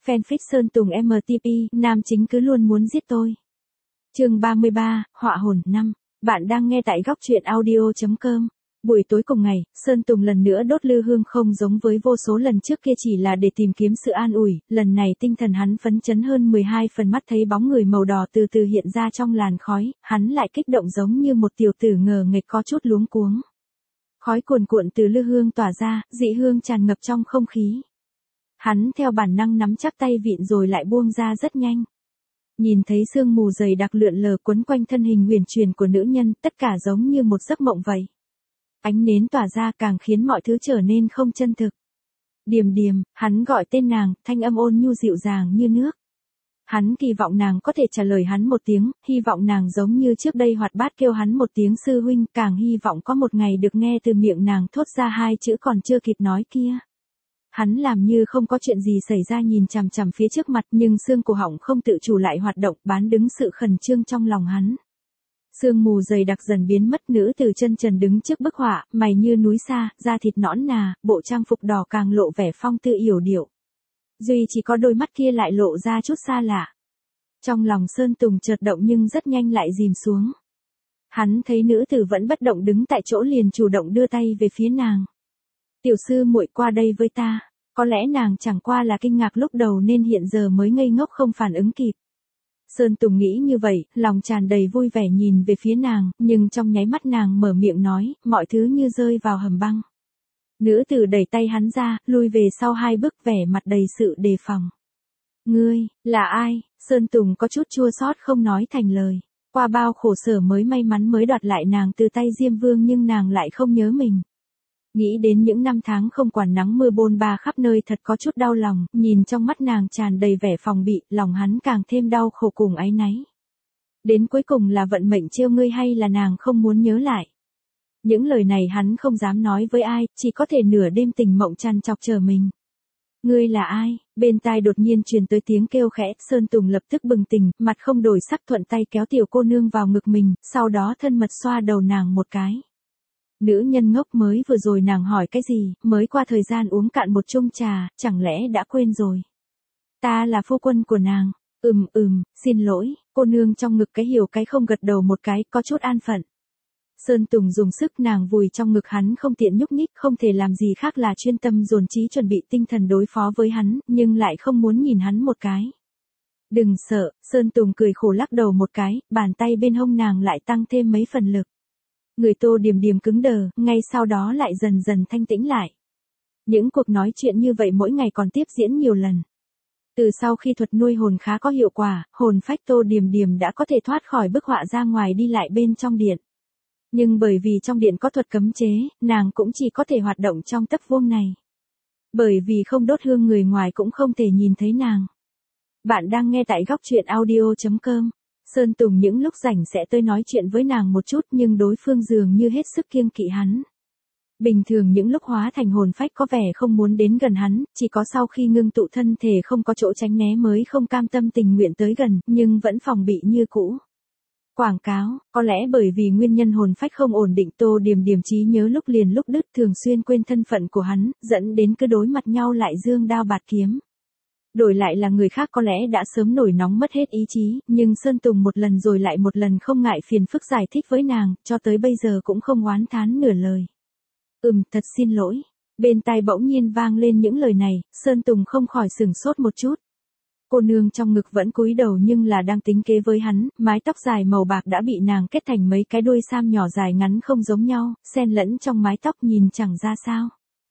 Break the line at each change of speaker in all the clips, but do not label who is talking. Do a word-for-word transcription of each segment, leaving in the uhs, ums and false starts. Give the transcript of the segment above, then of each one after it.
Fanfic Sơn Tùng em tê pê, nam chính cứ luôn muốn giết tôi. Chương ba mươi ba, Họa hồn năm. Bạn đang nghe tại góc truyện audio chấm com. Buổi tối cùng ngày, Sơn Tùng lần nữa đốt lư hương, không giống với vô số lần trước kia chỉ là để tìm kiếm sự an ủi, lần này tinh thần hắn phấn chấn hơn mười hai phần, mắt thấy bóng người màu đỏ từ từ hiện ra trong làn khói, hắn lại kích động giống như một tiểu tử ngờ nghệch có chút luống cuống. Khói cuồn cuộn từ lư hương tỏa ra, dị hương tràn ngập trong không khí. Hắn theo bản năng nắm chắc tay vịn rồi lại buông ra rất nhanh. Nhìn thấy sương mù dày đặc lượn lờ quấn quanh thân hình huyền chuyển của nữ nhân, tất cả giống như một giấc mộng vậy. Ánh nến tỏa ra càng khiến mọi thứ trở nên không chân thực. Điềm điềm, hắn gọi tên nàng, thanh âm ôn nhu dịu dàng như nước. Hắn kỳ vọng nàng có thể trả lời hắn một tiếng, hy vọng nàng giống như trước đây hoạt bát kêu hắn một tiếng sư huynh, càng hy vọng có một ngày được nghe từ miệng nàng thốt ra hai chữ còn chưa kịp nói kia. Hắn làm như không có chuyện gì xảy ra, nhìn chằm chằm phía trước mặt, nhưng xương cổ họng không tự chủ lại hoạt động, bán đứng sự khẩn trương trong lòng hắn. Sương mù dày đặc dần biến mất, nữ tử chân trần đứng trước bức họa, mày như núi sa, da thịt nõn nà, bộ trang phục đỏ càng lộ vẻ phong tư yểu điệu. Duy chỉ có đôi mắt kia lại lộ ra chút xa lạ. Trong lòng Sơn Tùng chợt động nhưng rất nhanh lại dìm xuống. Hắn thấy nữ tử vẫn bất động đứng tại chỗ, liền chủ động đưa tay về phía nàng. Tiểu sư muội qua đây với ta. Có lẽ nàng chẳng qua là kinh ngạc lúc đầu nên hiện giờ mới ngây ngốc không phản ứng kịp. Sơn Tùng nghĩ như vậy, lòng tràn đầy vui vẻ nhìn về phía nàng, nhưng trong nháy mắt nàng mở miệng nói, mọi thứ như rơi vào hầm băng. Nữ tử đẩy tay hắn ra, lui về sau hai bước, vẻ mặt đầy sự đề phòng. Ngươi, là ai? Sơn Tùng có chút chua xót không nói thành lời. Qua bao khổ sở mới may mắn mới đoạt lại nàng từ tay Diêm Vương, nhưng nàng lại không nhớ mình. Nghĩ đến những năm tháng không quản nắng mưa bôn ba khắp nơi, thật có chút đau lòng, nhìn trong mắt nàng tràn đầy vẻ phòng bị, lòng hắn càng thêm đau khổ cùng áy náy. Đến cuối cùng là vận mệnh trêu ngươi hay là nàng không muốn nhớ lại? Những lời này hắn không dám nói với ai, chỉ có thể nửa đêm tình mộng trằn trọc chờ mình. Ngươi là ai? Bên tai đột nhiên truyền tới tiếng kêu khẽ, Sơn Tùng lập tức bừng tỉnh, mặt không đổi sắc thuận tay kéo tiểu cô nương vào ngực mình, sau đó thân mật xoa đầu nàng một cái. Nữ nhân ngốc, mới vừa rồi nàng hỏi cái gì, mới qua thời gian uống cạn một chung trà, chẳng lẽ đã quên rồi? Ta là phu quân của nàng. Ừm ừm, xin lỗi. Cô nương trong ngực cái hiểu cái không gật đầu một cái, có chút an phận. Sơn Tùng dùng sức, nàng vùi trong ngực hắn không tiện nhúc nhích, không thể làm gì khác là chuyên tâm dồn trí chuẩn bị tinh thần đối phó với hắn, nhưng lại không muốn nhìn hắn một cái. Đừng sợ, Sơn Tùng cười khổ lắc đầu một cái, bàn tay bên hông nàng lại tăng thêm mấy phần lực. Người Tô Điềm Điềm cứng đờ, ngay sau đó lại dần dần thanh tĩnh lại. Những cuộc nói chuyện như vậy mỗi ngày còn tiếp diễn nhiều lần. Từ sau khi thuật nuôi hồn khá có hiệu quả, hồn phách Tô Điềm Điềm đã có thể thoát khỏi bức họa ra ngoài đi lại bên trong điện. Nhưng bởi vì trong điện có thuật cấm chế, nàng cũng chỉ có thể hoạt động trong tấc vuông này. Bởi vì không đốt hương, người ngoài cũng không thể nhìn thấy nàng. Bạn đang nghe tại góc truyện audio chấm com. Sơn Tùng những lúc rảnh sẽ tới nói chuyện với nàng một chút, nhưng đối phương dường như hết sức kiêng kỵ hắn. Bình thường những lúc hóa thành hồn phách có vẻ không muốn đến gần hắn, chỉ có sau khi ngưng tụ thân thể không có chỗ tránh né mới không cam tâm tình nguyện tới gần, nhưng vẫn phòng bị như cũ. Quảng cáo, có lẽ bởi vì nguyên nhân hồn phách không ổn định, Tô Điềm Điềm trí nhớ lúc liền lúc đứt, thường xuyên quên thân phận của hắn, dẫn đến cứ đối mặt nhau lại giương đao bạt kiếm. Đổi lại là người khác có lẽ đã sớm nổi nóng mất hết ý chí, nhưng Sơn Tùng một lần rồi lại một lần không ngại phiền phức giải thích với nàng, cho tới bây giờ cũng không oán thán nửa lời. Ừm, thật xin lỗi. Bên tai bỗng nhiên vang lên những lời này, Sơn Tùng không khỏi sửng sốt một chút. Cô nương trong ngực vẫn cúi đầu nhưng là đang tính kế với hắn, mái tóc dài màu bạc đã bị nàng kết thành mấy cái đuôi sam nhỏ dài ngắn không giống nhau, xen lẫn trong mái tóc nhìn chẳng ra sao.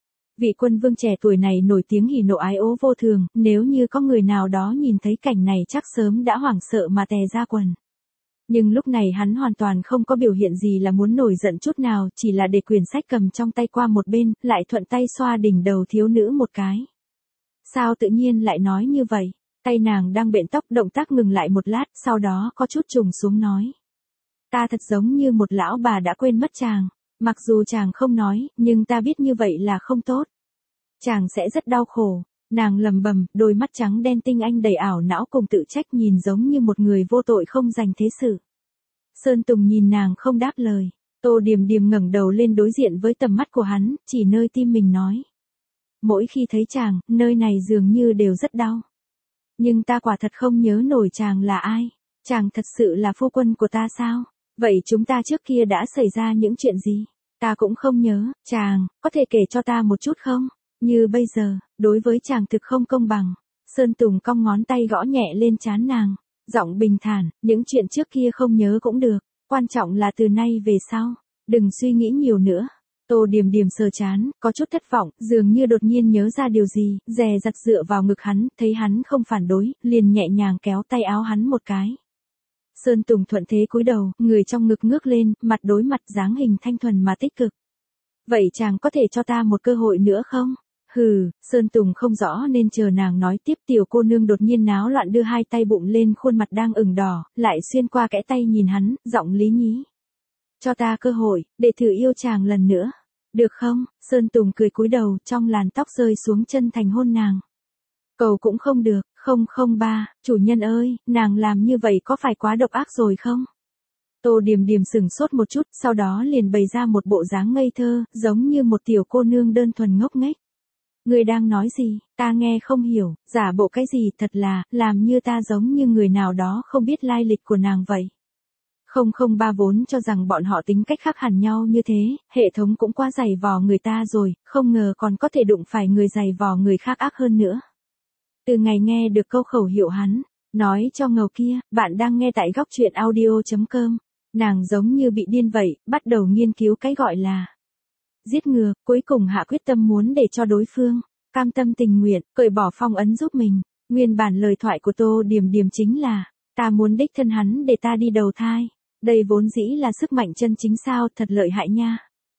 Vị quân vương trẻ tuổi này nổi tiếng hỉ nộ ái ố vô thường, nếu như có người nào đó nhìn thấy cảnh này chắc sớm đã hoảng sợ mà tè ra quần. Nhưng lúc này hắn hoàn toàn không có biểu hiện gì là muốn nổi giận chút nào, chỉ là để quyển sách cầm trong tay qua một bên, lại thuận tay xoa đỉnh đầu thiếu nữ một cái. Sao tự nhiên lại nói như vậy? Tay nàng đang bện tóc, động tác ngừng lại một lát, sau đó có chút trùng xuống nói. Ta thật giống như một lão bà đã quên mất chàng. Mặc dù chàng không nói, nhưng ta biết như vậy là không tốt. Chàng sẽ rất đau khổ. Nàng lầm bầm, đôi mắt trắng đen tinh anh đầy ảo não cùng tự trách, nhìn giống như một người vô tội không dành thế sự. Sơn Tùng nhìn nàng không đáp lời. Tô Điềm Điềm ngẩng đầu lên đối diện với tầm mắt của hắn, chỉ nơi tim mình nói. Mỗi khi thấy chàng, nơi này dường như đều rất đau. Nhưng ta quả thật không nhớ nổi chàng là ai. Chàng thật sự là phu quân của ta sao? Vậy chúng ta trước kia đã xảy ra những chuyện gì? Ta cũng không nhớ, chàng, có thể kể cho ta một chút không? Như bây giờ, đối với chàng thực không công bằng. Sơn Tùng cong ngón tay gõ nhẹ lên trán nàng. Giọng bình thản, những chuyện trước kia không nhớ cũng được. Quan trọng là từ nay về sau. Đừng suy nghĩ nhiều nữa. Tô Điềm Điềm sờ chán, có chút thất vọng, dường như đột nhiên nhớ ra điều gì, dè dặt dựa vào ngực hắn, thấy hắn không phản đối, liền nhẹ nhàng kéo tay áo hắn một cái. Sơn Tùng thuận thế cúi đầu, người trong ngực ngước lên, mặt đối mặt dáng hình thanh thuần mà tích cực. Vậy chàng có thể cho ta một cơ hội nữa không? Hừ, Sơn Tùng không rõ nên chờ nàng nói tiếp. Tiểu cô nương đột nhiên náo loạn đưa hai tay bụng lên khuôn mặt đang ửng đỏ, lại xuyên qua kẽ tay nhìn hắn, giọng lý nhí. Cho ta cơ hội, để thử yêu chàng lần nữa. Được không? Sơn Tùng cười cúi đầu, trong làn tóc rơi xuống chân thành hôn nàng. Cầu cũng không được, không không ba, chủ nhân ơi, nàng làm như vậy có phải quá độc ác rồi không? Tô Điềm Điềm sửng sốt một chút, sau đó liền bày ra một bộ dáng ngây thơ, giống như một tiểu cô nương đơn thuần ngốc nghếch. Người đang nói gì, ta nghe không hiểu, giả bộ cái gì thật là, làm như ta giống như người nào đó không biết lai lịch của nàng vậy. Không không ba vốn cho rằng bọn họ tính cách khác hẳn nhau như thế, hệ thống cũng quá dày vò người ta rồi, không ngờ còn có thể đụng phải người dày vò người khác ác hơn nữa. Từ ngày nghe được câu khẩu hiệu hắn, nói cho ngầu kia, bạn đang nghe tại góc truyện audio chấm com, nàng giống như bị điên vậy, bắt đầu nghiên cứu cái gọi là giết ngược, cuối cùng hạ quyết tâm muốn để cho đối phương cam tâm tình nguyện, cởi bỏ phong ấn giúp mình. Nguyên bản lời thoại của Tô Điềm Điềm chính là, ta muốn đích thân hắn để ta đi đầu thai. Đây vốn dĩ là sức mạnh chân chính sao, thật lợi hại nha.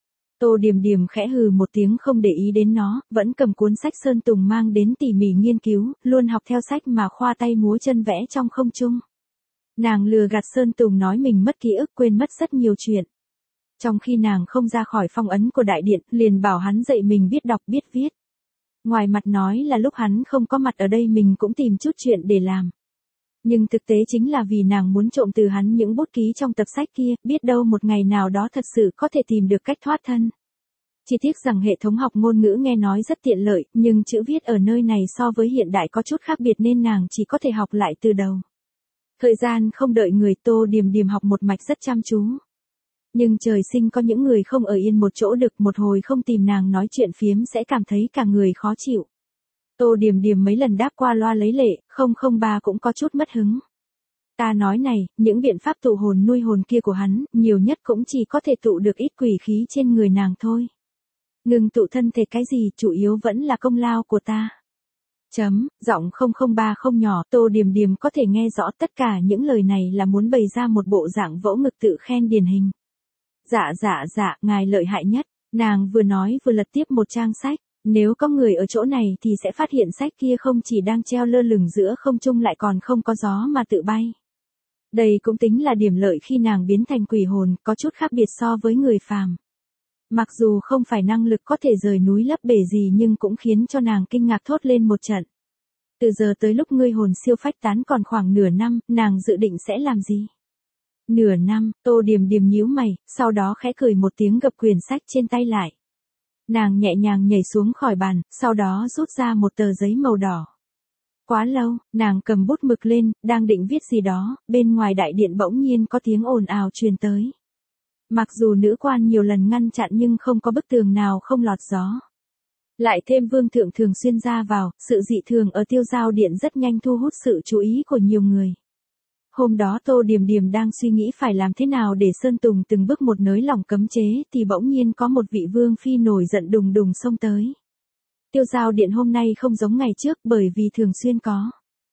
Tô Điềm Điềm khẽ hừ một tiếng không để ý đến nó, vẫn cầm cuốn sách Sơn Tùng mang đến tỉ mỉ nghiên cứu, luôn học theo sách mà khoa tay múa chân vẽ trong không trung. Nàng lừa gạt Sơn Tùng nói mình mất ký ức, quên mất rất nhiều chuyện. Trong khi nàng không ra khỏi phong ấn của đại điện, liền bảo hắn dạy mình biết đọc biết viết. Ngoài mặt nói là lúc hắn không có mặt ở đây mình cũng tìm chút chuyện để làm. Nhưng thực tế chính là vì nàng muốn trộm từ hắn những bút ký trong tập sách kia, biết đâu một ngày nào đó thật sự có thể tìm được cách thoát thân. Chỉ tiếc rằng hệ thống học ngôn ngữ nghe nói rất tiện lợi, nhưng chữ viết ở nơi này so với hiện đại có chút khác biệt nên nàng chỉ có thể học lại từ đầu. Thời gian không đợi người, Tô Điềm Điềm học một mạch rất chăm chú. Nhưng trời sinh có những người không ở yên một chỗ được, một hồi không tìm nàng nói chuyện phiếm sẽ cảm thấy cả người khó chịu. Tô Điềm Điềm mấy lần đáp qua loa lấy lệ, không không ba cũng có chút mất hứng. Ta nói này, những biện pháp tụ hồn nuôi hồn kia của hắn, nhiều nhất cũng chỉ có thể tụ được ít quỷ khí trên người nàng thôi. Ngừng tụ thân thể cái gì, chủ yếu vẫn là công lao của ta. Chấm, giọng không không ba không nhỏ, Tô Điềm Điềm có thể nghe rõ tất cả những lời này là muốn bày ra một bộ dạng vỗ ngực tự khen điển hình. Dạ dạ dạ, ngài lợi hại nhất, nàng vừa nói vừa lật tiếp một trang sách. Nếu có người ở chỗ này thì sẽ phát hiện sách kia không chỉ đang treo lơ lửng giữa không trung lại còn không có gió mà tự bay. Đây cũng tính là điểm lợi khi nàng biến thành quỷ hồn, có chút khác biệt so với người phàm. Mặc dù không phải năng lực có thể rời núi lấp bể gì nhưng cũng khiến cho nàng kinh ngạc thốt lên một trận. Từ giờ tới lúc ngươi hồn siêu phách tán còn khoảng nửa năm, nàng dự định sẽ làm gì? Nửa năm, Tô Điềm Điềm nhíu mày, sau đó khẽ cười một tiếng gập quyển sách trên tay lại. Nàng nhẹ nhàng nhảy xuống khỏi bàn, sau đó rút ra một tờ giấy màu đỏ. Quá lâu, nàng cầm bút mực lên, đang định viết gì đó, bên ngoài đại điện bỗng nhiên có tiếng ồn ào truyền tới. Mặc dù nữ quan nhiều lần ngăn chặn nhưng không có bức tường nào không lọt gió. Lại thêm vương thượng thường xuyên ra vào, sự dị thường ở tiêu giao điện rất nhanh thu hút sự chú ý của nhiều người. Hôm đó Tô Điềm Điềm đang suy nghĩ phải làm thế nào để Sơn Tùng từng bước một nới lỏng cấm chế thì bỗng nhiên có một vị vương phi nổi giận đùng đùng xông tới. Tiêu giao điện hôm nay không giống ngày trước bởi vì thường xuyên có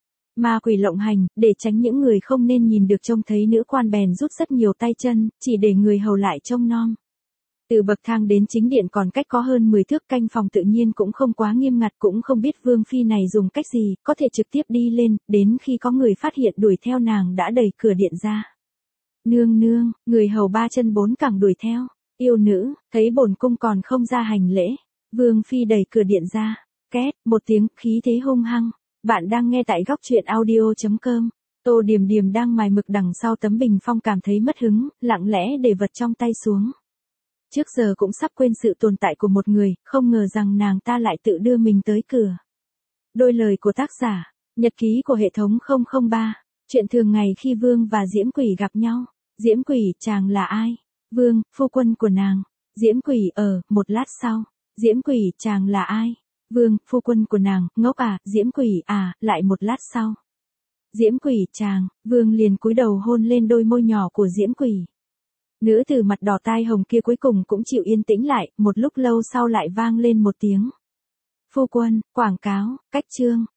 ma quỷ lộng hành, để tránh những người không nên nhìn được trông thấy nữ quan bèn rút rất nhiều tay chân, chỉ để người hầu lại trông nom. Từ bậc thang đến chính điện còn cách có hơn mười thước, canh phòng tự nhiên cũng không quá nghiêm ngặt, cũng không biết vương phi này dùng cách gì, có thể trực tiếp đi lên, đến khi có người phát hiện đuổi theo nàng đã đẩy cửa điện ra. Nương nương, người hầu ba chân bốn cẳng đuổi theo, yêu nữ, thấy bổn cung còn không ra hành lễ, vương phi đẩy cửa điện ra, két, một tiếng, khí thế hung hăng. Bạn đang nghe tại góc truyện audio chấm com. Tô Điềm Điềm đang mài mực đằng sau tấm bình phong cảm thấy mất hứng, lặng lẽ để vật trong tay xuống. Trước giờ cũng sắp quên sự tồn tại của một người, không ngờ rằng nàng ta lại tự đưa mình tới cửa. Đôi lời của tác giả, Nhật ký của hệ thống không không ba. Chuyện thường ngày khi Vương và Diễm Quỷ gặp nhau. Diễm Quỷ, chàng là ai? Vương, phu quân của nàng. Diễm Quỷ, ờ, một lát sau. Diễm Quỷ, chàng là ai? Vương, phu quân của nàng, ngốc à, Diễm Quỷ, à, lại một lát sau. Diễm Quỷ, chàng, Vương liền cúi đầu hôn lên đôi môi nhỏ của Diễm Quỷ. Nữ tử mặt đỏ tai hồng kia cuối cùng cũng chịu yên tĩnh lại, một lúc lâu sau lại vang lên một tiếng. Phu quân, quảng cáo, cách chương.